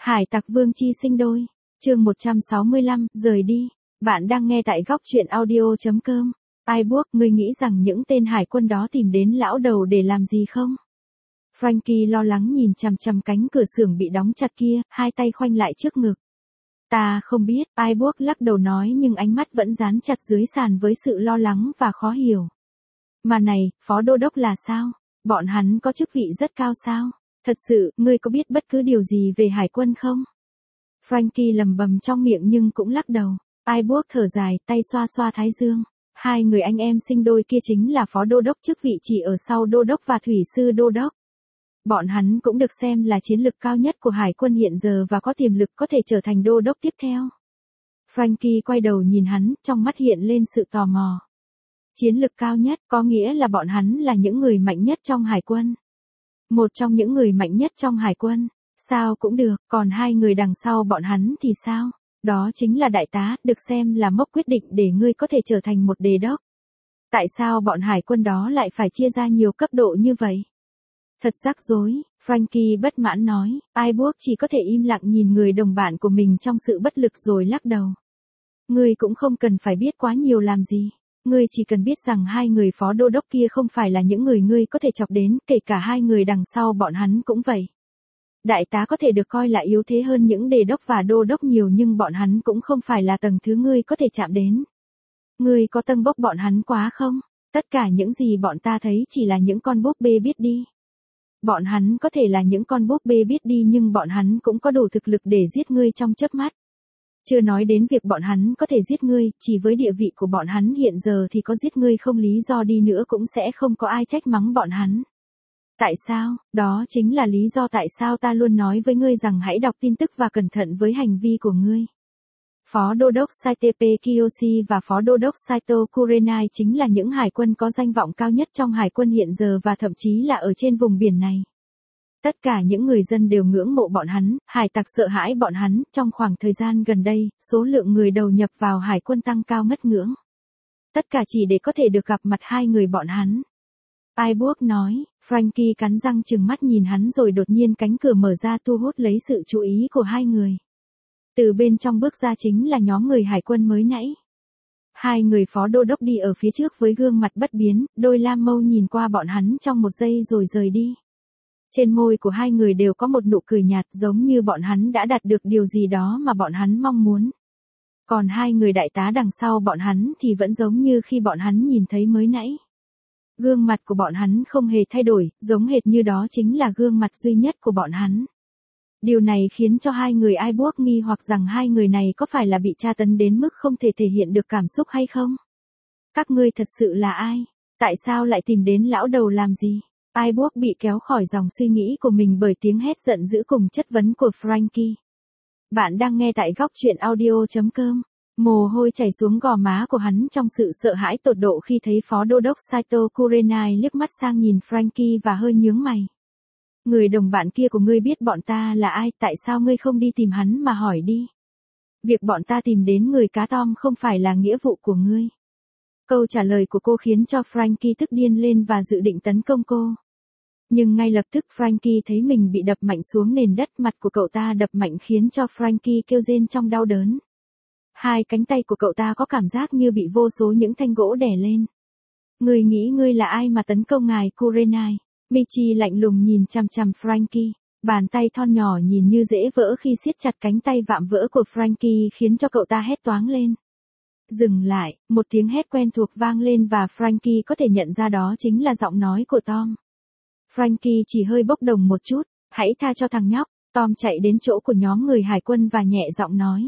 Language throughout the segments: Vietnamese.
Hải tặc Vương Chi sinh đôi. Chương 165, rời đi. Bạn đang nghe tại góc truyện audio.com. Ai buộc ngươi nghĩ rằng những tên hải quân đó tìm đến lão đầu để làm gì không? Frankie lo lắng nhìn chằm chằm cánh cửa xưởng bị đóng chặt kia, hai tay khoanh lại trước ngực. Ta không biết, ai buộc lắc đầu nói nhưng ánh mắt vẫn dán chặt dưới sàn với sự lo lắng và khó hiểu. Mà này, phó đô đốc là sao? Bọn hắn có chức vị rất cao sao? Thật sự, ngươi có biết bất cứ điều gì về hải quân không? Frankie lầm bầm trong miệng nhưng cũng lắc đầu. Ai buộc thở dài, tay xoa xoa thái dương. Hai người anh em sinh đôi kia chính là phó đô đốc, chức vị chỉ ở sau đô đốc và thủy sư đô đốc. Bọn hắn cũng được xem là chiến lực cao nhất của hải quân hiện giờ và có tiềm lực có thể trở thành đô đốc tiếp theo. Frankie quay đầu nhìn hắn, trong mắt hiện lên sự tò mò. Chiến lực cao nhất có nghĩa là bọn hắn là những người mạnh nhất trong hải quân. Một trong những người mạnh nhất trong hải quân. Sao cũng được, còn hai người đằng sau bọn hắn thì sao? Đó chính là đại tá, được xem là mốc quyết định để ngươi có thể trở thành một đề đốc. Tại sao bọn hải quân đó lại phải chia ra nhiều cấp độ như vậy? Thật rắc rối, Frankie bất mãn nói, ai buộc chỉ có thể im lặng nhìn người đồng bạn của mình trong sự bất lực rồi lắc đầu. Ngươi cũng không cần phải biết quá nhiều làm gì. Ngươi chỉ cần biết rằng hai người phó đô đốc kia không phải là những người ngươi có thể chọc đến, kể cả hai người đằng sau bọn hắn cũng vậy. Đại tá có thể được coi là yếu thế hơn những đề đốc và đô đốc nhiều nhưng bọn hắn cũng không phải là tầng thứ ngươi có thể chạm đến. Ngươi có tâng bốc bọn hắn quá không? Tất cả những gì bọn ta thấy chỉ là những con búp bê biết đi. Bọn hắn có thể là những con búp bê biết đi nhưng bọn hắn cũng có đủ thực lực để giết ngươi trong chớp mắt. Chưa nói đến việc bọn hắn có thể giết ngươi, chỉ với địa vị của bọn hắn hiện giờ thì có giết ngươi không lý do đi nữa cũng sẽ không có ai trách mắng bọn hắn. Tại sao? Đó chính là lý do tại sao ta luôn nói với ngươi rằng hãy đọc tin tức và cẩn thận với hành vi của ngươi. Phó Đô đốc Saitepe Kiyoshi và Phó Đô đốc Saito Kurenai chính là những hải quân có danh vọng cao nhất trong hải quân hiện giờ và thậm chí là ở trên vùng biển này. Tất cả những người dân đều ngưỡng mộ bọn hắn, hải tặc sợ hãi bọn hắn. Trong khoảng thời gian gần đây, số lượng người đầu nhập vào hải quân tăng cao ngất ngưỡng. Tất cả chỉ để có thể được gặp mặt hai người bọn hắn. Ai buộc nói, Frankie cắn răng trừng mắt nhìn hắn rồi đột nhiên cánh cửa mở ra thu hút lấy sự chú ý của hai người. Từ bên trong bước ra chính là nhóm người hải quân mới nãy. Hai người phó đô đốc đi ở phía trước với gương mặt bất biến, đôi lam mâu nhìn qua bọn hắn trong một giây rồi rời đi. Trên môi của hai người đều có một nụ cười nhạt giống như bọn hắn đã đạt được điều gì đó mà bọn hắn mong muốn. Còn hai người đại tá đằng sau bọn hắn thì vẫn giống như khi bọn hắn nhìn thấy mới nãy. Gương mặt của bọn hắn không hề thay đổi, giống hệt như đó chính là gương mặt duy nhất của bọn hắn. Điều này khiến cho hai người ai buộc nghi hoặc rằng hai người này có phải là bị tra tấn đến mức không thể thể hiện được cảm xúc hay không? Các ngươi thật sự là ai? Tại sao lại tìm đến lão đầu làm gì? Ai buộc bị kéo khỏi dòng suy nghĩ của mình bởi tiếng hét giận dữ cùng chất vấn của Frankie. Bạn đang nghe tại góc truyện audio.com. Mồ hôi chảy xuống gò má của hắn trong sự sợ hãi tột độ khi thấy phó đô đốc Saito Kurenai liếc mắt sang nhìn Frankie và hơi nhướng mày. Người đồng bạn kia của ngươi biết bọn ta là ai, tại sao ngươi không đi tìm hắn mà hỏi đi? Việc bọn ta tìm đến người cá Tom không phải là nghĩa vụ của ngươi. Câu trả lời của cô khiến cho Frankie tức điên lên và dự định tấn công cô. Nhưng ngay lập tức Frankie thấy mình bị đập mạnh xuống nền đất, mặt của cậu ta đập mạnh khiến cho Frankie kêu rên trong đau đớn. Hai cánh tay của cậu ta có cảm giác như bị vô số những thanh gỗ đè lên. Ngươi nghĩ ngươi là ai mà tấn công ngài Kurenai? Michi lạnh lùng nhìn chằm chằm Frankie. Bàn tay thon nhỏ nhìn như dễ vỡ khi siết chặt cánh tay vạm vỡ của Frankie khiến cho cậu ta hét toáng lên. Dừng lại, một tiếng hét quen thuộc vang lên và Frankie có thể nhận ra đó chính là giọng nói của Tom. Frankie chỉ hơi bốc đồng một chút, hãy tha cho thằng nhóc. Tom chạy đến chỗ của nhóm người hải quân và nhẹ giọng nói.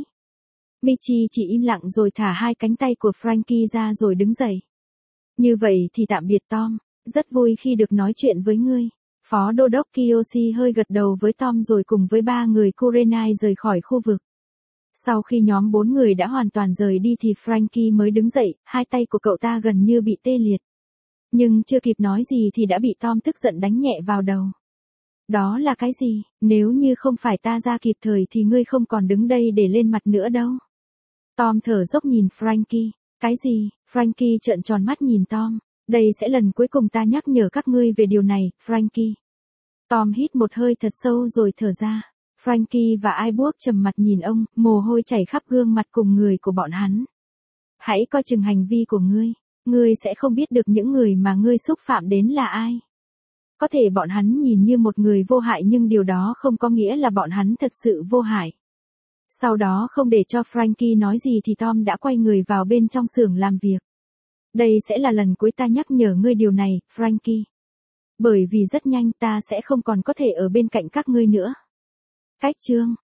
Michi chỉ im lặng rồi thả hai cánh tay của Frankie ra rồi đứng dậy. Như vậy thì tạm biệt Tom, rất vui khi được nói chuyện với ngươi. Phó Đô đốc Kiyoshi hơi gật đầu với Tom rồi cùng với ba người Kurenai rời khỏi khu vực. Sau khi nhóm 4 người đã hoàn toàn rời đi thì Frankie mới đứng dậy, hai tay của cậu ta gần như bị tê liệt. Nhưng chưa kịp nói gì thì đã bị Tom tức giận đánh nhẹ vào đầu. Đó là cái gì? Nếu như không phải ta ra kịp thời thì ngươi không còn đứng đây để lên mặt nữa đâu. Tom thở dốc nhìn Frankie. Cái gì? Frankie trợn tròn mắt nhìn Tom. Đây sẽ lần cuối cùng ta nhắc nhở các ngươi về điều này, Frankie. Tom hít một hơi thật sâu rồi thở ra. Frankie và Ibuok trầm mặt nhìn ông, mồ hôi chảy khắp gương mặt cùng người của bọn hắn. Hãy coi chừng hành vi của ngươi sẽ không biết được những người mà ngươi xúc phạm đến là ai. Có thể bọn hắn nhìn như một người vô hại nhưng điều đó không có nghĩa là bọn hắn thật sự vô hại. Sau đó không để cho Frankie nói gì thì Tom đã quay người vào bên trong xưởng làm việc. Đây sẽ là lần cuối ta nhắc nhở ngươi điều này, Frankie. Bởi vì rất nhanh ta sẽ không còn có thể ở bên cạnh các ngươi nữa. Cách chương